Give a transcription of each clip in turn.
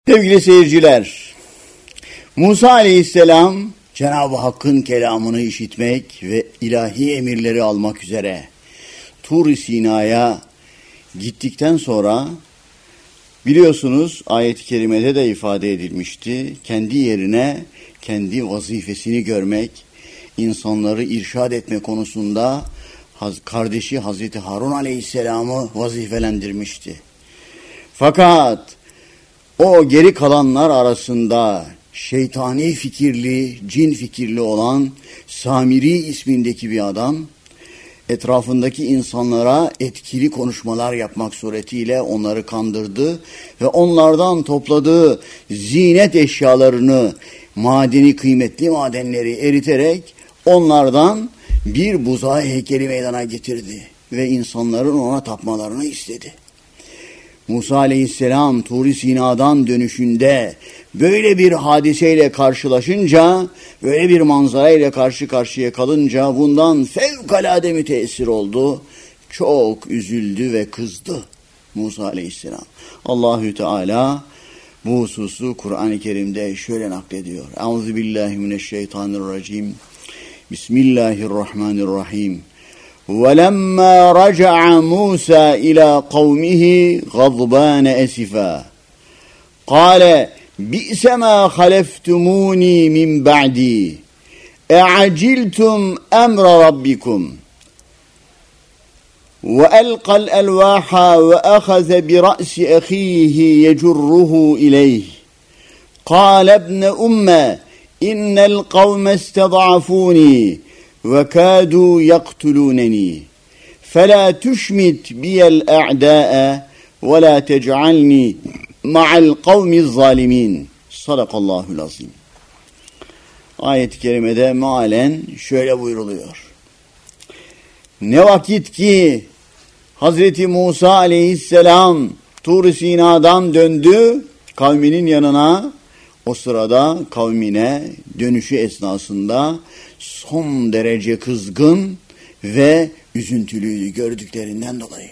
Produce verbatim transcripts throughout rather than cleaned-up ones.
Sevgili seyirciler, Musa Aleyhisselam Cenab-ı Hakk'ın kelamını işitmek ve ilahi emirleri almak üzere Tur-i Sina'ya gittikten sonra biliyorsunuz ayet-i kerimede de ifade edilmişti. Kendi yerine kendi vazifesini görmek, insanları irşad etme konusunda kardeşi Hazreti Harun Aleyhisselam'ı vazifelendirmişti. Fakat o geri kalanlar arasında şeytani fikirli, cin fikirli olan Samiri ismindeki bir adam, etrafındaki insanlara etkili konuşmalar yapmak suretiyle onları kandırdı ve onlardan topladığı zinet eşyalarını, madeni kıymetli madenleri eriterek onlardan bir buzağı heykeli meydana getirdi ve insanların ona tapmalarını istedi. Musa Aleyhisselam Tur-i Sina'dan dönüşünde böyle bir hadiseyle karşılaşınca, böyle bir manzarayla karşı karşıya kalınca bundan fevkalade müteessir oldu. Çok üzüldü ve kızdı Musa Aleyhisselam. Allahü Teala bu hususu Kur'an-ı Kerim'de şöyle naklediyor. Euzubillahimineşşeytanirracim. Bismillahirrahmanirrahim. وَلَمَّا رَجَعَ مُوسَى إِلَى قَوْمِهِ غَضْبَانَ أَسِفًا قَالَ بِئْسَ مَا خَلَفْتُمُونِي مِنْ بَعْدِي أَعَجِلْتُمْ أَمْرَ رَبِّكُمْ وَأَلْقَى الْأَلْوَاحَ وَأَخَذَ بِرَأْسِ أَخِيهِ يَجُرُّهُ إِلَيْهِ قَالَ ابْنَ أُمَّ إِنَّ الْقَوْمَ اسْتَضْعَفُونِي وَكَادُوا يَقْتُلُونَنِي فَلَا تُشْمِتْ بِيَ الْأَعْدَاءَ وَلَا تَجْعَلْنِي مَعَ الْقَوْمِ الظَّالِمِينَ. Sadakallahul azim. Ayet-i kerimede mealen şöyle buyruluyor. Ne vakit ki Hazreti Musa Aleyhisselam Tur-i Sina'dan döndü kavminin yanına, o sırada kavmine dönüşü esnasında son derece kızgın ve üzüntülüydü gördüklerinden dolayı.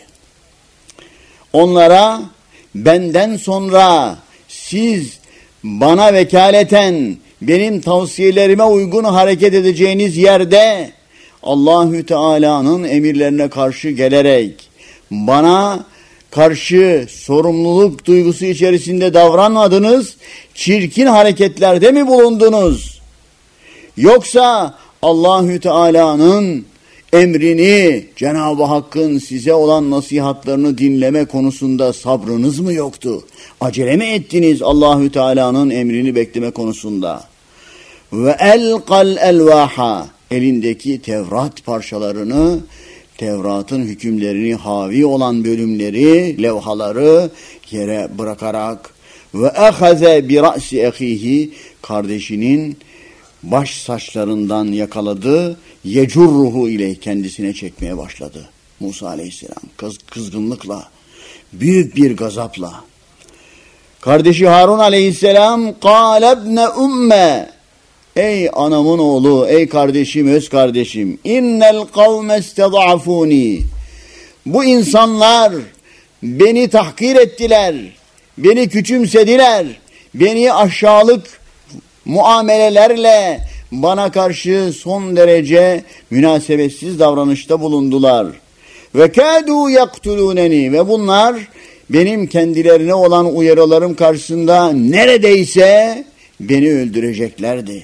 Onlara benden sonra siz bana vekaleten benim tavsiyelerime uygun hareket edeceğiniz yerde Allahü Teala'nın emirlerine karşı gelerek bana karşı sorumluluk duygusu içerisinde davranmadınız, çirkin hareketlerde mi bulundunuz? Yoksa Allahü Teala'nın emrini, Cenab-ı Hakk'ın size olan nasihatlarını dinleme konusunda sabrınız mı yoktu? Acele mi ettiniz Allahü Teala'nın emrini bekleme konusunda? Ve elqal elvaha, elindeki Tevrat parçalarını, Tevrat'ın hükümlerini havi olan bölümleri, levhaları yere bırakarak ve ahaze bi ra'si ahihi, kardeşinin baş saçlarından yakaladı, yecurruhu ile kendisine çekmeye başladı. Musa Aleyhisselam kız, kızgınlıkla, büyük bir gazapla. Kardeşi Harun Aleyhisselam قَالَ ابْنَ اُمَّ Ey anamın oğlu, ey kardeşim, öz kardeşim, innel kavme isted'afuni. Bu insanlar beni tahkir ettiler, beni küçümsediler, beni aşağılık muamelelerle bana karşı son derece münasebetsiz davranışta bulundular. Ve kâdû yaktulûneni, ve bunlar benim kendilerine olan uyarılarım karşısında neredeyse beni öldüreceklerdi.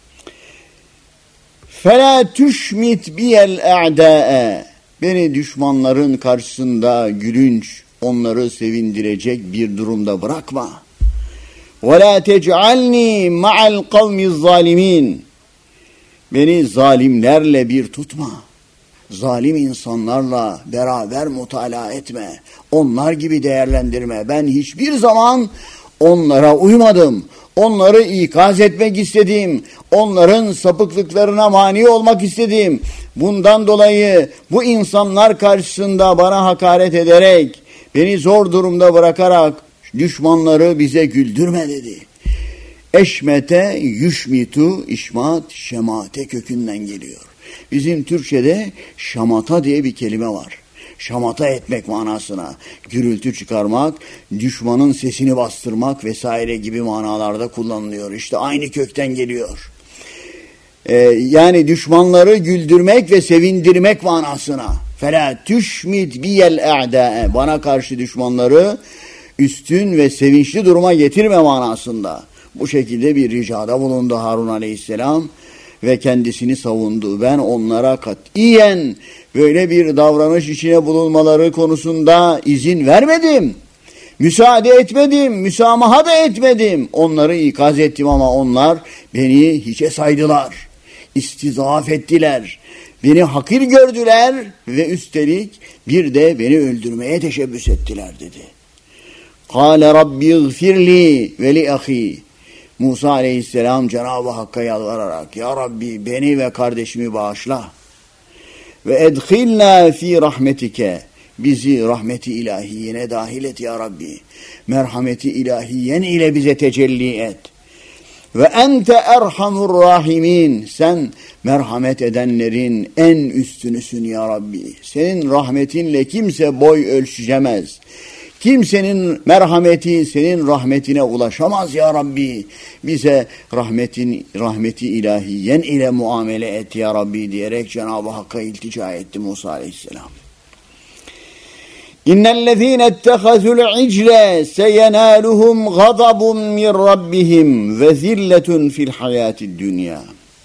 فَلَا تُشْمِتْ بِيَ الْاَعْدَاءَ Beni düşmanların karşısında gülünç, onları sevindirecek bir durumda bırakma. وَلَا تَجْعَلْنِي مَعَ الْقَوْمِ الظَّالِمِينَ Beni zalimlerle bir tutma. Zalim insanlarla beraber mutala etme. Onlar gibi değerlendirme. Ben hiçbir zaman onlara uymadım. Onları ikaz etmek istedim. Onların sapıklıklarına mani olmak istedim. Bundan dolayı bu insanlar karşısında bana hakaret ederek, beni zor durumda bırakarak düşmanları bize güldürme dedi. Eşmete, yüşmitu, işmat, şemate kökünden geliyor. Bizim Türkçe'de şamata diye bir kelime var. şamata etmek manasına, gürültü çıkarmak, düşmanın sesini bastırmak vesaire gibi manalarda kullanılıyor. İşte aynı kökten geliyor. Ee, yani düşmanları güldürmek ve sevindirmek manasına. فَلَا تُشْمِدْ بِيَ الْاَعْدَاءَ Bana karşı düşmanları üstün ve sevinçli duruma getirme manasında. Bu şekilde bir ricada bulundu Harun aleyhisselam ve kendisini savundu. Ben onlara katiyen böyle bir davranış içine bulunmaları konusunda izin vermedim. Müsaade etmedim, müsamaha da etmedim. Onları ikaz ettim ama onlar beni hiçe saydılar. İstizaaf ettiler. Beni hakir gördüler ve üstelik bir de beni öldürmeye teşebbüs ettiler dedi. Kâle Rabbi gfirli ve li ahi. Musa aleyhisselam Cenab-ı Hakk'a yalvararak ya Rabbi beni ve kardeşimi bağışla. Ve edkhilna fi rahmetike. Bizi rahmeti ilahiyene dahil et ya Rabbi. Merhameti ilahiyen ile bize tecelli et. Ve ente erhamur rahimin. Sen merhamet edenlerin en üstünüsün ya Rabbi. Senin rahmetinle kimse boy ölçüşemez. Kimsenin merhameti senin rahmetine ulaşamaz ya Rabbi. Bize rahmetin rahmeti ilahiyen ile muamele et ya Rabbi diyerek Cenab-ı Hakk'a iltica etti Musa aleyhisselam. İnnellezîne ettehazul icle seyenâluhum gazabun min rabbihim ve zilletun fil hayâtid dünya.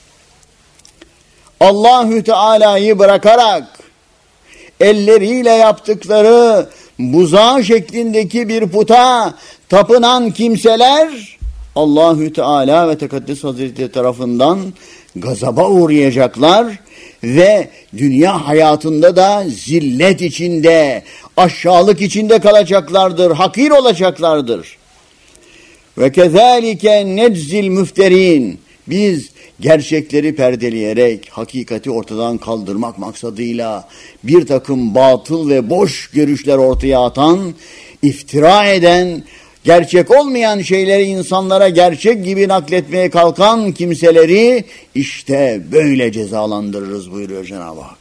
Allahü Teala'yı bırakarak elleriyle yaptıkları buzağı şeklindeki bir puta tapınan kimseler Allahü Teala ve Tekaddes Hazretleri tarafından gazaba uğrayacaklar ve dünya hayatında da zillet içinde, aşağılık içinde kalacaklardır, hakir olacaklardır. Ve kezalike neczil müfterin. Biz gerçekleri perdeleyerek hakikati ortadan kaldırmak maksadıyla bir takım batıl ve boş görüşler ortaya atan, iftira eden, gerçek olmayan şeyleri insanlara gerçek gibi nakletmeye kalkan kimseleri işte böyle cezalandırırız buyuruyor Cenab-ı Hak.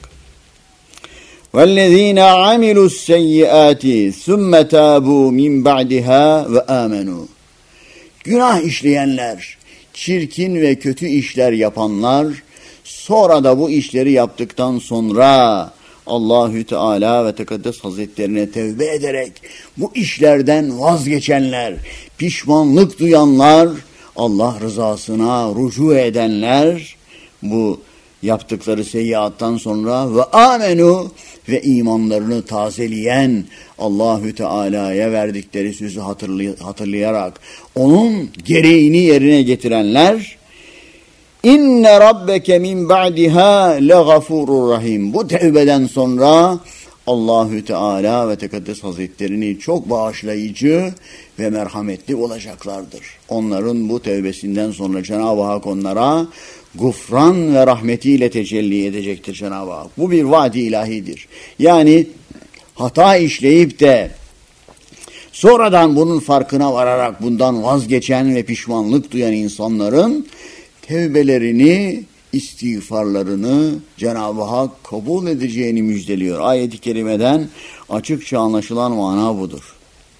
وَالَّذ۪ينَ عَمِلُوا السَّيِّئَاتِ ثُمَّ تَابُوا مِنْ بَعْدِهَا وَآمَنُوا. Günah işleyenler, çirkin ve kötü işler yapanlar, sonra da bu işleri yaptıktan sonra Allahü Teala ve Tekaddes Hazretlerine tevbe ederek bu işlerden vazgeçenler, pişmanlık duyanlar, Allah rızasına rücu edenler, bu yaptıkları seyyiattan sonra ve amenu ve imanlarını tazeleyen, Allahü Teala'ya verdikleri sözü hatırlay- hatırlayarak onun gereğini yerine getirenler, İnne rabbeke min ba'diha legafurur rahim. Bu tevbeden sonra Allahü Teala ve Tekaddes Hazretlerini çok bağışlayıcı ve merhametli olacaklardır. Onların bu tevbesinden sonra Cenab-ı Hak onlara gufran ve rahmetiyle tecelli edecektir Cenab-ı Hak. Bu bir vaadi ilahidir. Yani hata işleyip de sonradan bunun farkına vararak bundan vazgeçen ve pişmanlık duyan insanların tevbelerini, istiğfarlarını Cenab-ı Hak kabul edeceğini müjdeliyor. Ayet-i kerimeden açıkça anlaşılan mana budur.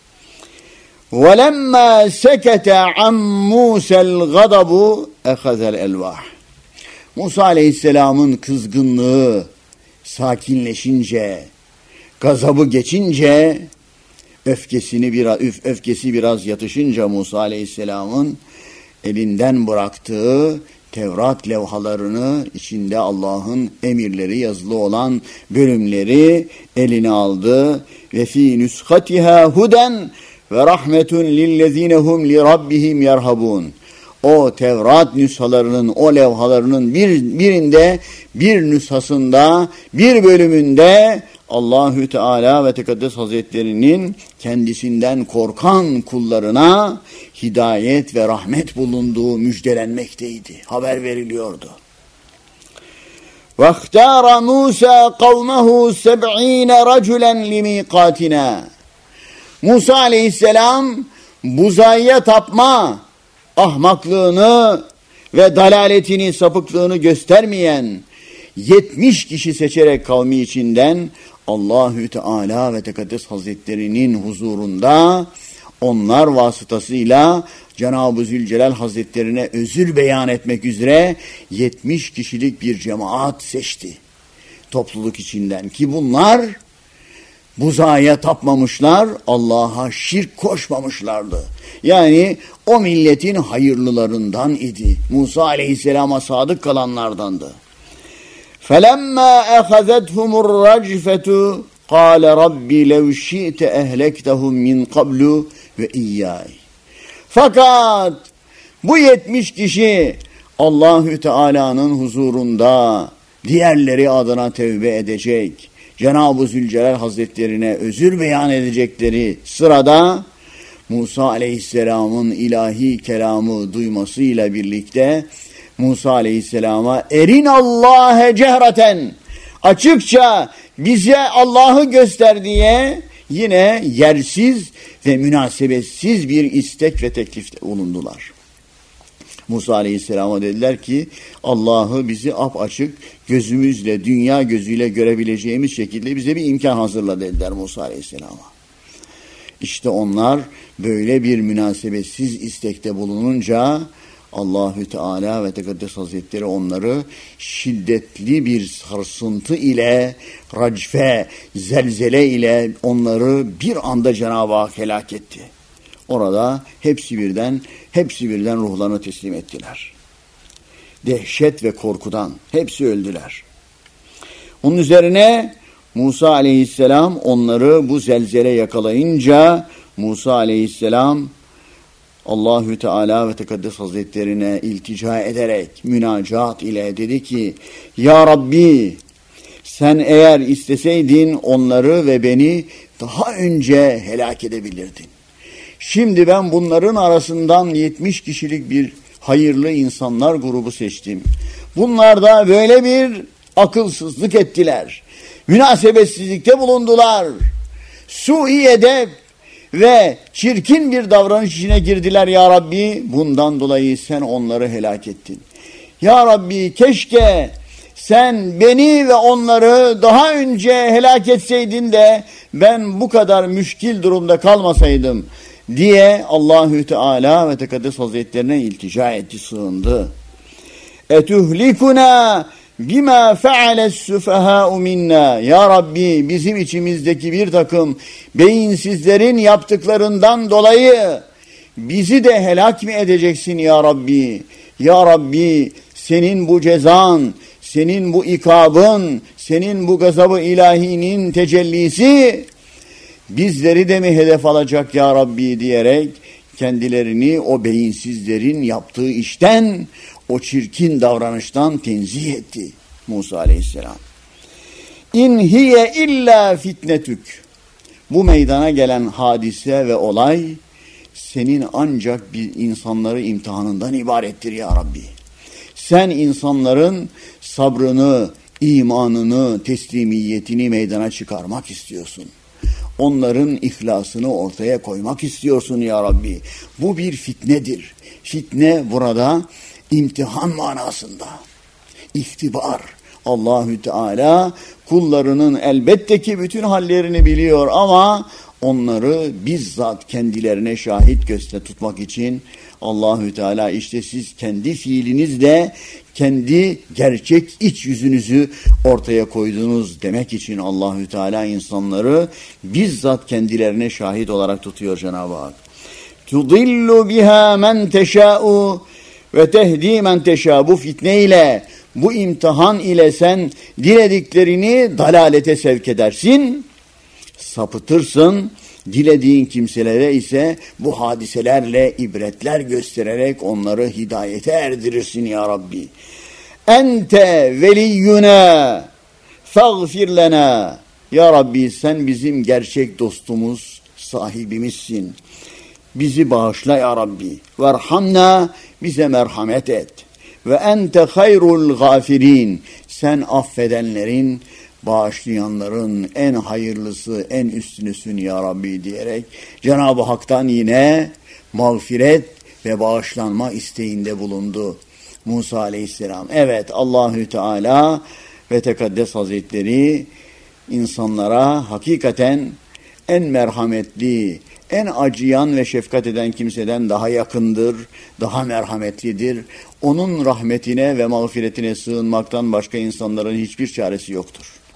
وَلَمَّا سَكَتَ عَنْ مُوسَى الْغَضَبُ اَخَذَ الْاَلْوَاحِ. Musa Aleyhisselam'ın kızgınlığı sakinleşince, gazabı geçince, öfkesini biraz, öf, öfkesi biraz yatışınca Musa Aleyhisselam'ın elinden bıraktığı Tevrat levhalarını, içinde Allah'ın emirleri yazılı olan bölümleri eline aldı. Ve fi nuskatiha huden ve rahmetun lillenzinehum li rabbihim yerhabun. O Tevrat nüshalarının, o levhalarının bir, birinde, bir nüshasında, bir bölümünde Allahü Teala ve Tekaddes Hazretlerinin kendisinden korkan kullarına hidayet ve rahmet bulunduğu müjdelenmekteydi. Haber veriliyordu. وَاخْتَارَ مُوسَى قَوْمَهُ سَبْعِينَ رَجُلًا لِمِيقَاتِنَا. Musa Aleyhisselam buzağıya tapma ahmaklığını ve dalaletini, sapıklığını göstermeyen yetmiş kişi seçerek kavmi içinden Allahü Teala ve Tekaddes Hazretlerinin huzurunda onlar vasıtasıyla Cenab-ı Zülcelal Hazretlerine özür beyan etmek üzere yetmiş kişilik bir cemaat seçti. Topluluk içinden ki bunlar buzaya tapmamışlar, Allah'a şirk koşmamışlardı. Yani o milletin hayırlılarından idi. Musa Aleyhisselam'a sadık kalanlardandı. فَلَمَّا أَخَذَتْهُمُ الرَّجْفَةُ قَالَ رَبِّ لَوْ شِئْتَ أَهْلَكْتَهُمْ مِنْ قَبْلُ وَإِيَّايَ. Fakat bu yetmiş kişi Allahü Teala'nın huzurunda diğerleri adına tevbe edecek, Cenab-ı Zülcelal Hazretlerine özür beyan edecekleri sırada Musa Aleyhisselam'ın ilahi kelamı duymasıyla birlikte Musa Aleyhisselam'a erin Allah'e cehreten, açıkça bize Allah'ı göster diye yine yersiz ve münasebetsiz bir istek ve teklifte bulundular. Musa Aleyhisselam'a dediler ki Allah'ı bizi apaçık gözümüzle, dünya gözüyle görebileceğimiz şekilde bize bir imkan hazırla dediler Musa Aleyhisselam'a. İşte onlar böyle bir münasebetsiz istekte bulununca Allahü Teala ve Tekaddes Hazretleri onları şiddetli bir sarsıntı ile, racfe, zelzele ile onları bir anda Cenab-ı Hak helak etti. Orada hepsi birden, hepsi birden ruhlarını teslim ettiler. Dehşet ve korkudan hepsi öldüler. Onun üzerine Musa Aleyhisselam onları bu zelzele yakalayınca Musa Aleyhisselam Allahü Teala ve Tekaddes Hazretlerine iltica ederek münacat ile dedi ki Ya Rabbi, sen eğer isteseydin onları ve beni daha önce helak edebilirdin. Şimdi ben bunların arasından yetmiş kişilik bir hayırlı insanlar grubu seçtim. Bunlar da böyle bir akılsızlık ettiler. Münasebetsizlikte bulundular. Sui edep ve çirkin bir davranış içine girdiler ya Rabbi. Bundan dolayı sen onları helak ettin. Ya Rabbi, keşke sen beni ve onları daha önce helak etseydin de ben bu kadar müşkil durumda kalmasaydım diye Allahü Teala ve Tekaddes Hazretlerine iltica etti, sığındı. Etuhlikuna bima fe'ales sufaha'u minna. Ya Rabbi, bizim içimizdeki bir takım beyinsizlerin yaptıklarından dolayı bizi de helak mı edeceksin ya Rabbi? Ya Rabbi, senin bu cezan, senin bu ikabın, senin bu gazabı ilahinin tecellisi bizleri de mi hedef alacak ya Rabbi diyerek kendilerini o beyinsizlerin yaptığı işten, o çirkin davranıştan tenzih etti Musa Aleyhisselam. İn hiye illa fitnetük. Bu meydana gelen hadise ve olay senin ancak bir insanları imtihanından ibarettir ya Rabbi. Sen insanların sabrını, imanını, teslimiyetini meydana çıkarmak istiyorsun. Onların ihlasını ortaya koymak istiyorsun ya Rabbi. Bu bir fitnedir. Fitne burada imtihan manasında. İhtibar. Allahü Teala kullarının elbette ki bütün hallerini biliyor ama onları bizzat kendilerine şahit göster tutmak için Allahü Teala işte siz kendi fiilinizle kendi gerçek iç yüzünüzü ortaya koydunuz demek için Allahü Teala insanları bizzat kendilerine şahit olarak tutuyor Cenab-ı Hak. Tudillu biha men teşâ'u ve tehdi men teşâ. Bu fitne ile, bu imtihan ile sen dilediklerini dalalete sevk edersin, sapıtırsın. Dilediğin kimselere ise bu hadiselerle ibretler göstererek onları hidayete erdirirsin ya Rabbi. Ente veliyyuna fagfir lena. Ya Rabbi, sen bizim gerçek dostumuz, sahibimizsin. Bizi bağışla ya Rabbi. Verhamna, bize merhamet et. Ve ente hayrul gafirin. Sen affedenlerin, bağışlayanların en hayırlısı, en üstünüsün ya Rabbi diyerek Cenab-ı Hak'tan yine mağfiret ve bağışlanma isteğinde bulundu Musa Aleyhisselam. Evet, Allahü Teala ve Tekaddes Hazretleri insanlara hakikaten en merhametli, en acıyan ve şefkat eden kimseden daha yakındır, daha merhametlidir. Onun rahmetine ve mağfiretine sığınmaktan başka insanların hiçbir çaresi yoktur.